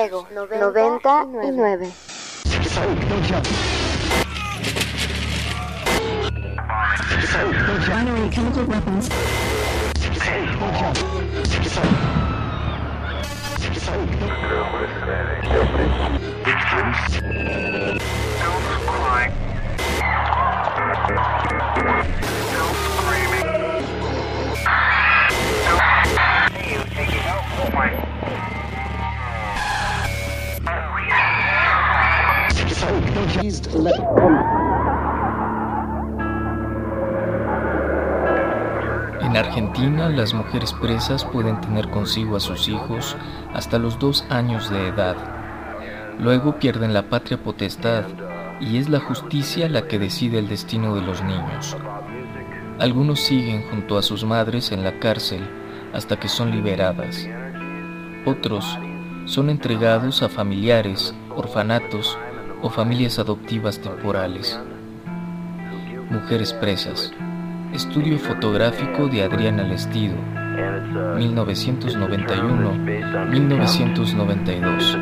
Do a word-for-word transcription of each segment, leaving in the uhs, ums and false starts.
Fuego noventa y nueve. En Argentina, las mujeres presas pueden tener consigo a sus hijos hasta los dos años de edad. Luego pierden la patria potestad y es la justicia la que decide el destino de los niños. Algunos siguen junto a sus madres en la cárcel hasta que son liberadas. Otros son entregados a familiares, orfanatos o familias adoptivas temporales. Mujeres presas. Estudio fotográfico de Adriana Lestido, mil novecientos noventa y uno a mil novecientos noventa y dos.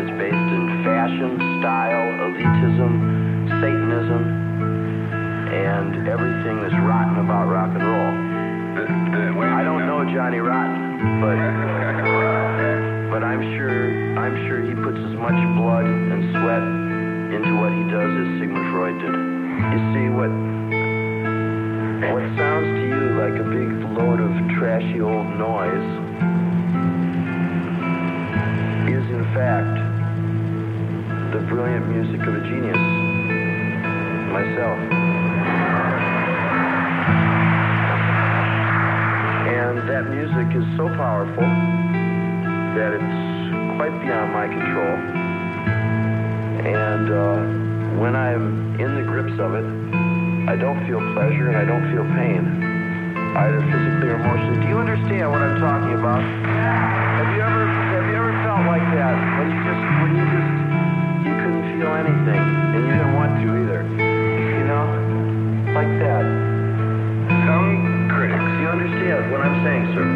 But I'm sure, I'm sure he puts as much blood and sweat into what he does as Sigmund Freud did. You see, what what sounds to you like a big load of trashy old noise is in fact the brilliant music of a genius, myself. And that music is so powerful that it's quite beyond my control. And uh, when I'm in the grips of it, I don't feel pleasure and I don't feel pain, either physically or emotionally. Do you understand what I'm talking about? Have you ever have you ever felt like that when you just when you just you couldn't feel anything and you didn't want to either? You know, like that. Some critics. Do you understand what I'm saying, sir?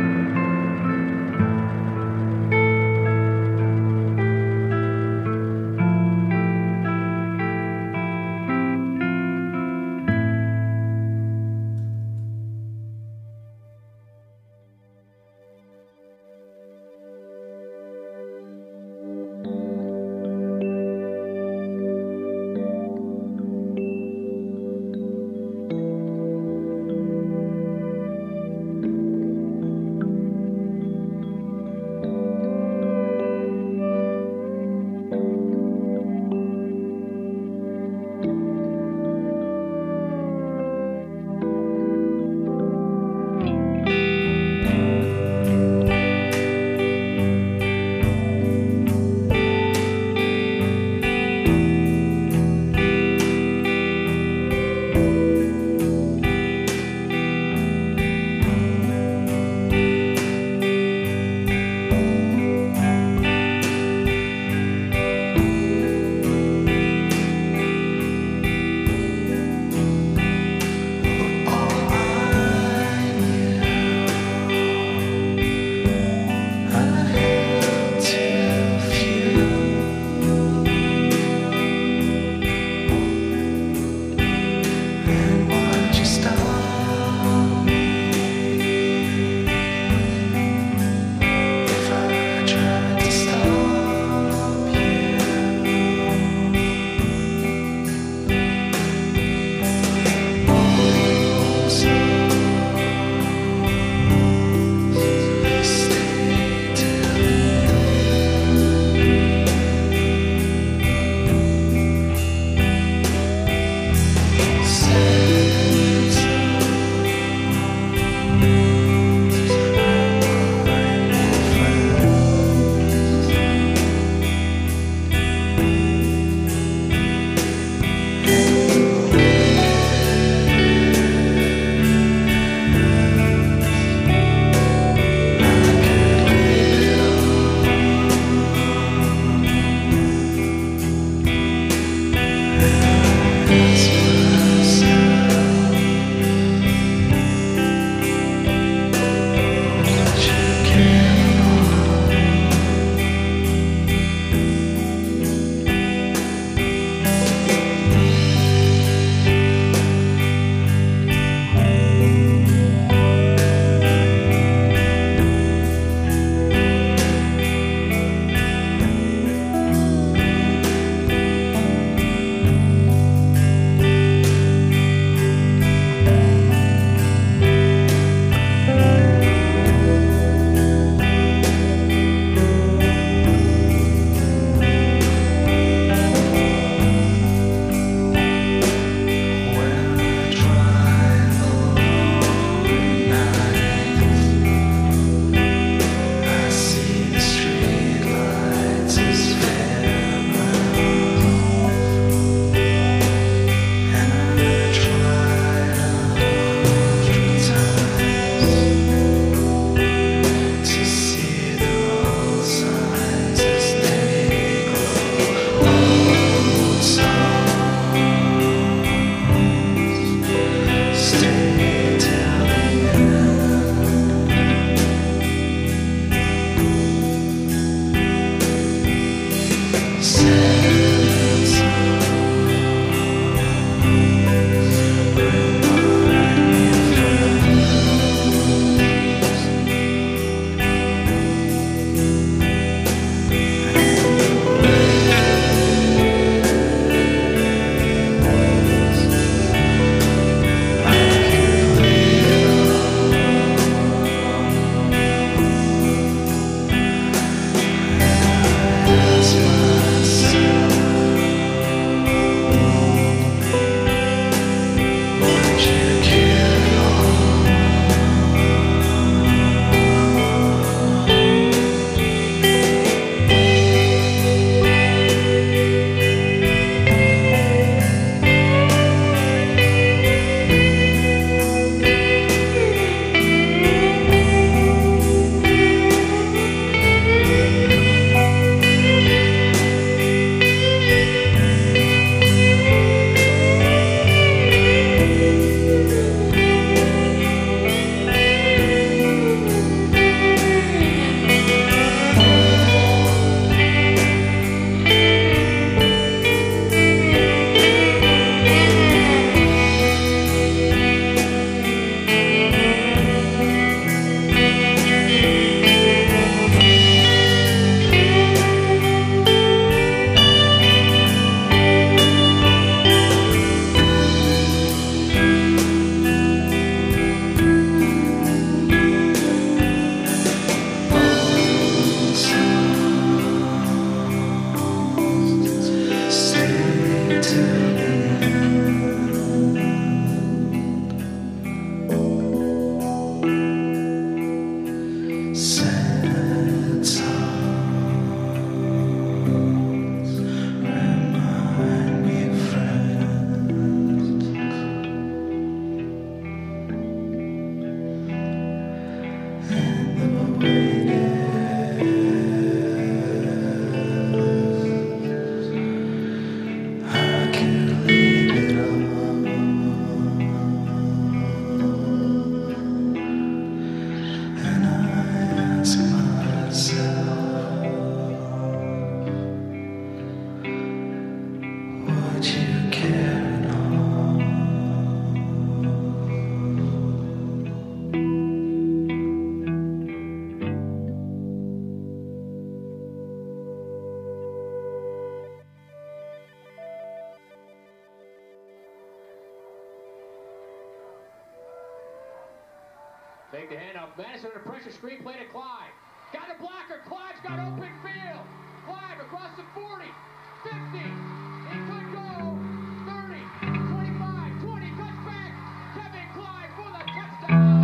the handoff. Madison under pressure, screen play to Clyde. Got a blocker. Clyde's got open field. Clyde across the forty, fifty. He could go. thirty, twenty-five, twenty. Cuts back. Kevin Clyde for the touchdown.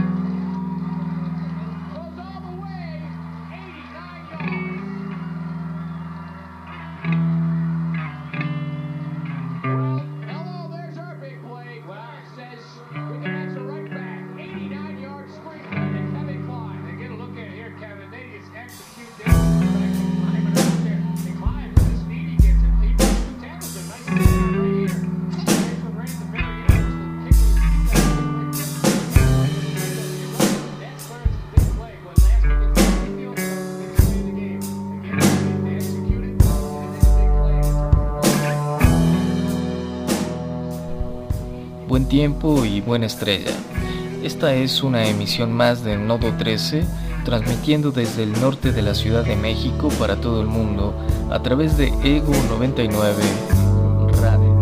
Goes all the way. eighty-nine yards. Well, hello, there's our big play. Well, it says we can answer right back. eighty-nine yard screen play to Kevin Clyde. They get a look at it here, Kevin. They just execute this. Climbing out there. And Clyde with his speed, he gets it. He makes two tackles. A nice kick right here. Here's what ran the very end. Kick was that's Clarence' big play. When last week it's the field, it's the way of the game. Again, they execute it. And this big play. Buen tiempo y buena estrella. Esta es una emisión más de Nodo trece, transmitiendo desde el norte de la Ciudad de México para todo el mundo a través de Ego noventa y nueve Radio.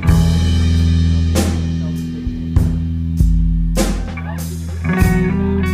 Now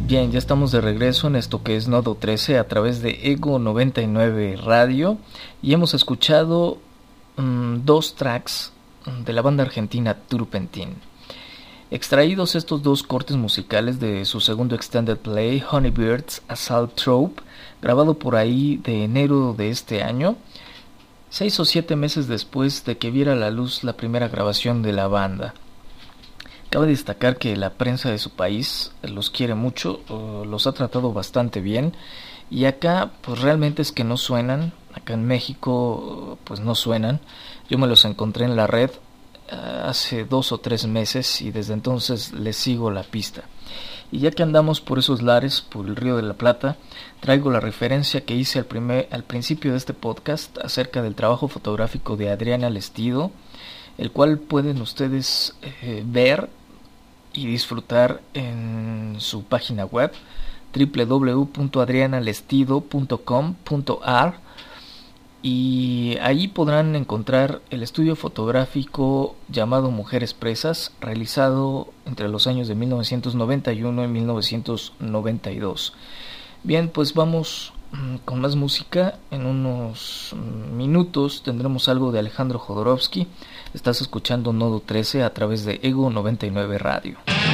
Bien, ya estamos de regreso en esto que es Nodo trece a través de Ego noventa y nueve Radio y hemos escuchado um, dos tracks de la banda argentina Turpentin. Extraídos estos dos cortes musicales de su segundo extended play, Honeybird's Assault Trope, grabado por ahí de enero de este año, seis o siete meses después de que viera la luz la primera grabación de la banda. Cabe destacar que la prensa de su país los quiere mucho, los ha tratado bastante bien, y acá pues realmente es que no suenan, acá en México pues no suenan. Yo me los encontré en la red hace dos o tres meses y desde entonces les sigo la pista. Y ya que andamos por esos lares, por el Río de la Plata, traigo la referencia que hice al, primer, al principio de este podcast acerca del trabajo fotográfico de Adriana Lestido, el cual pueden ustedes eh, ver y disfrutar en su página web doble u doble u doble u punto adriana lestido punto com punto a r, y ahí podrán encontrar el estudio fotográfico llamado Mujeres Presas, realizado entre los años de mil novecientos noventa y uno y mil novecientos noventa y dos. Bien, pues vamos con más música. En unos minutos tendremos algo de Alejandro Jodorowsky. Estás escuchando Nodo trece a través de Ego noventa y nueve Radio.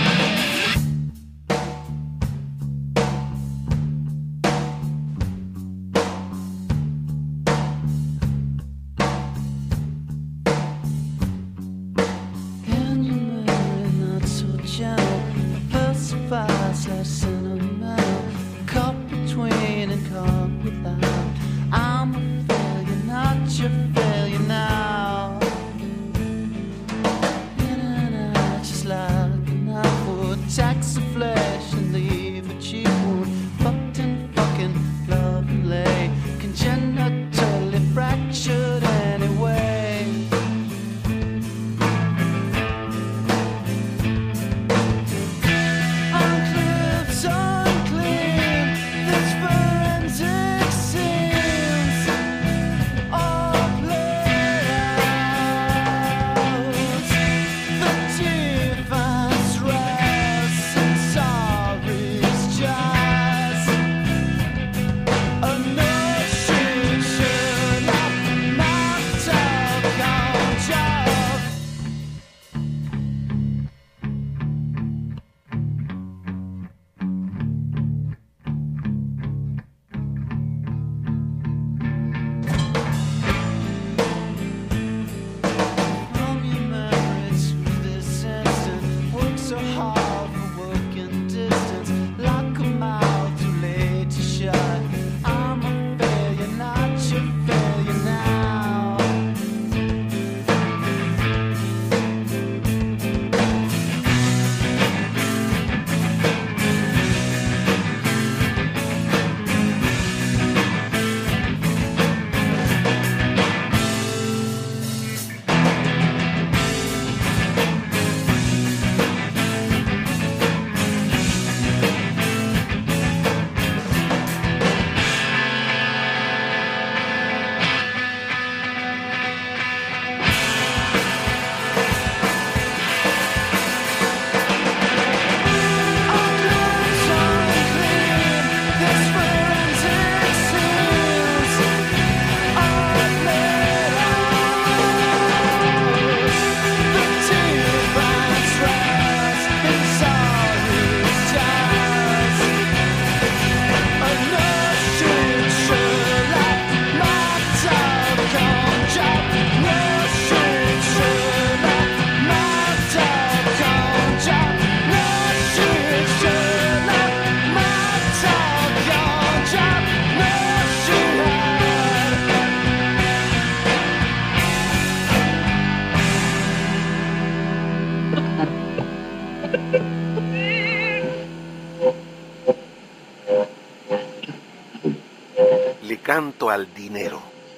Canto al dinero.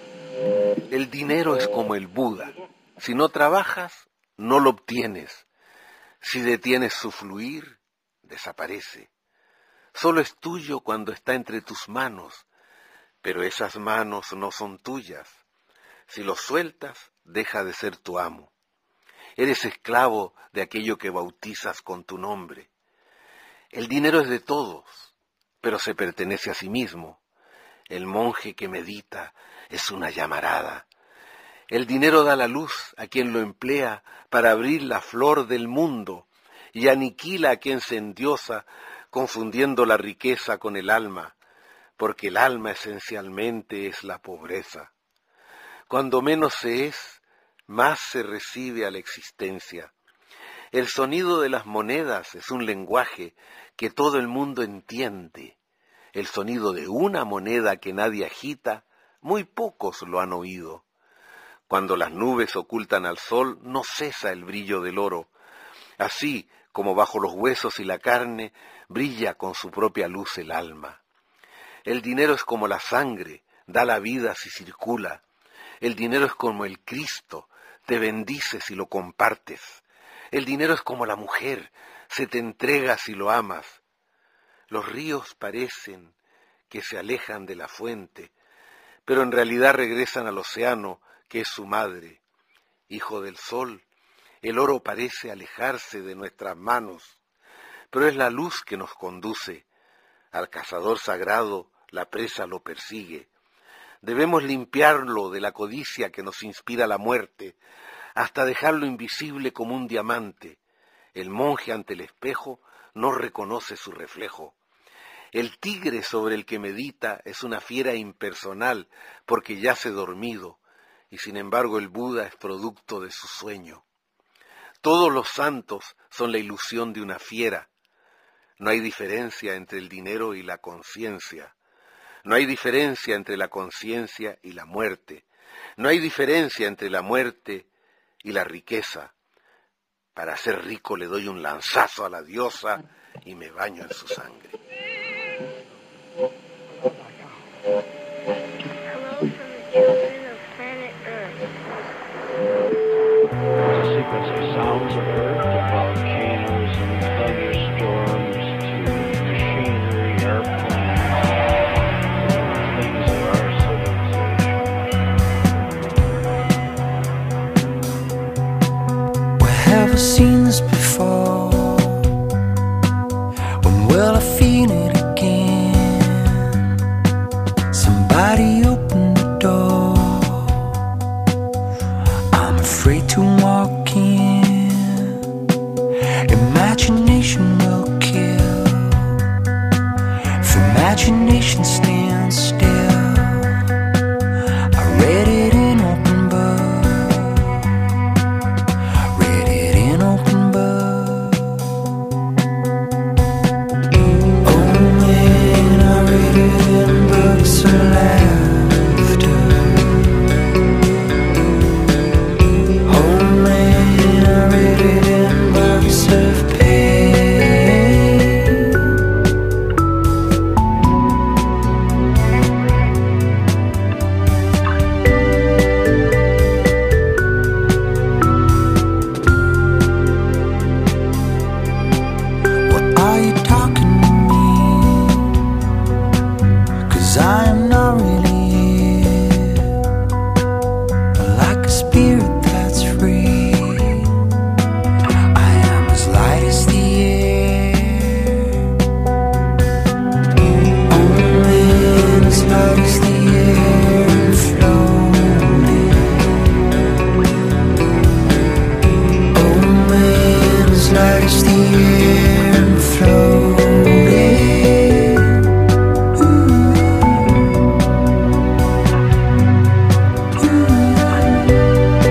El dinero es como el Buda. Si no trabajas, no lo obtienes. Si detienes su fluir, desaparece. Solo es tuyo cuando está entre tus manos, pero esas manos no son tuyas. Si lo sueltas, deja de ser tu amo. Eres esclavo de aquello que bautizas con tu nombre. El dinero es de todos, pero se pertenece a sí mismo. El monje que medita es una llamarada. El dinero da la luz a quien lo emplea para abrir la flor del mundo y aniquila a quien se endiosa confundiendo la riqueza con el alma, porque el alma esencialmente es la pobreza. Cuando menos se es, más se recibe a la existencia. El sonido de las monedas es un lenguaje que todo el mundo entiende. El sonido de una moneda que nadie agita, muy pocos lo han oído. Cuando las nubes ocultan al sol, no cesa el brillo del oro. Así como bajo los huesos y la carne, brilla con su propia luz el alma. El dinero es como la sangre, da la vida si circula. El dinero es como el Cristo, te bendice si lo compartes. El dinero es como la mujer, se te entrega si lo amas. Los ríos parecen que se alejan de la fuente, pero en realidad regresan al océano, que es su madre. Hijo del sol, el oro parece alejarse de nuestras manos, pero es la luz que nos conduce. Al cazador sagrado la presa lo persigue. Debemos limpiarlo de la codicia que nos inspira la muerte, hasta dejarlo invisible como un diamante. El monje ante el espejo no reconoce su reflejo. El tigre sobre el que medita es una fiera impersonal porque yace dormido, y sin embargo el Buda es producto de su sueño. Todos los santos son la ilusión de una fiera. No hay diferencia entre el dinero y la conciencia. No hay diferencia entre la conciencia y la muerte. No hay diferencia entre la muerte y la riqueza. Para ser rico le doy un lanzazo a la diosa y me baño en su sangre. Hello from the children of planet Earth. A sequence of sounds of Earth, to volcanoes and thunderstorms, to machinery, airplanes, things of our civilization. Where have I seen this before? When will I feel it again? Somebody open the door. I'm afraid to walk in. Imagination will kill. If imagination stands still, I read it in open book. Read it in open book. Oh man, I read it in books of laughter. Oh man, I read it in books of pain. What are you talking to me? 'Cause I am not really here. Like a spirit that's free, I am as light as the air. Oh man, as light as the air and floating. Oh man, as light as the air and floating. Ooh. Ooh.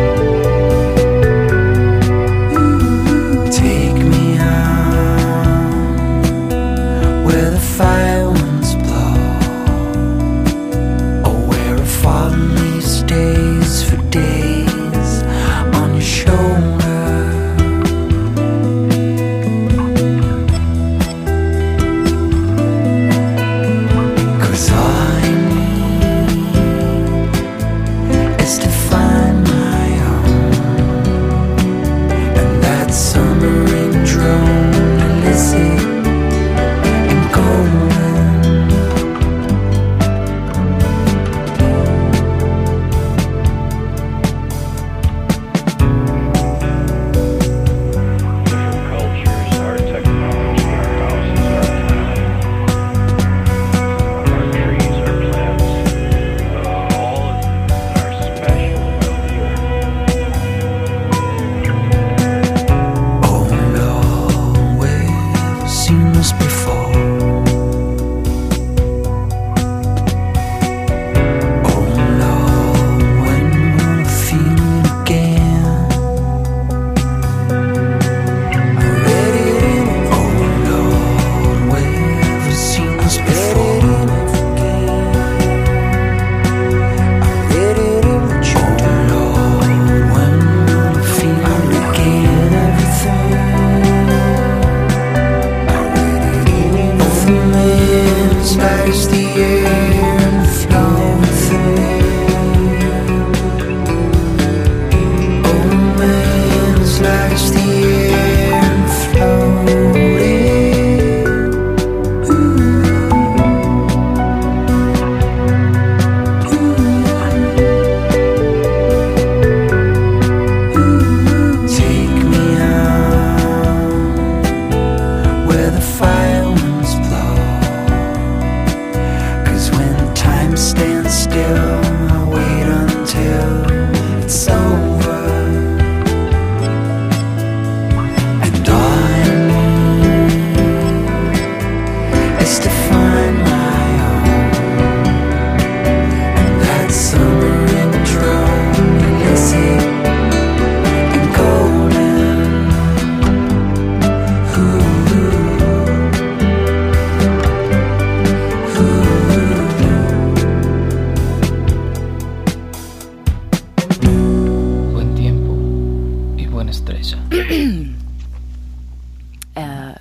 uh,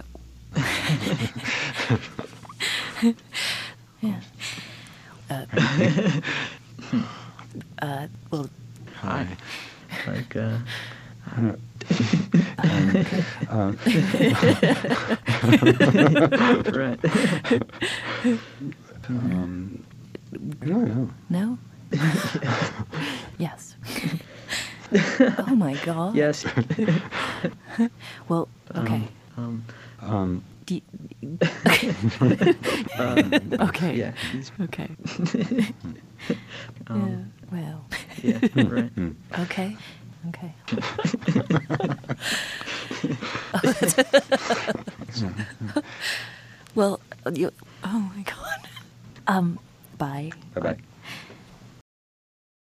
yeah. Uh, uh, well, Hi. Like, uh, Um, right. um, I don't know. no? Yes. Oh my God. Yes. Well, okay. Um, Um, Do you- um, okay. yeah. he's- Okay. Um, yeah. Well. yeah. Right. Okay. Okay. well, you. Oh my God. Um. Bye. Bye bye.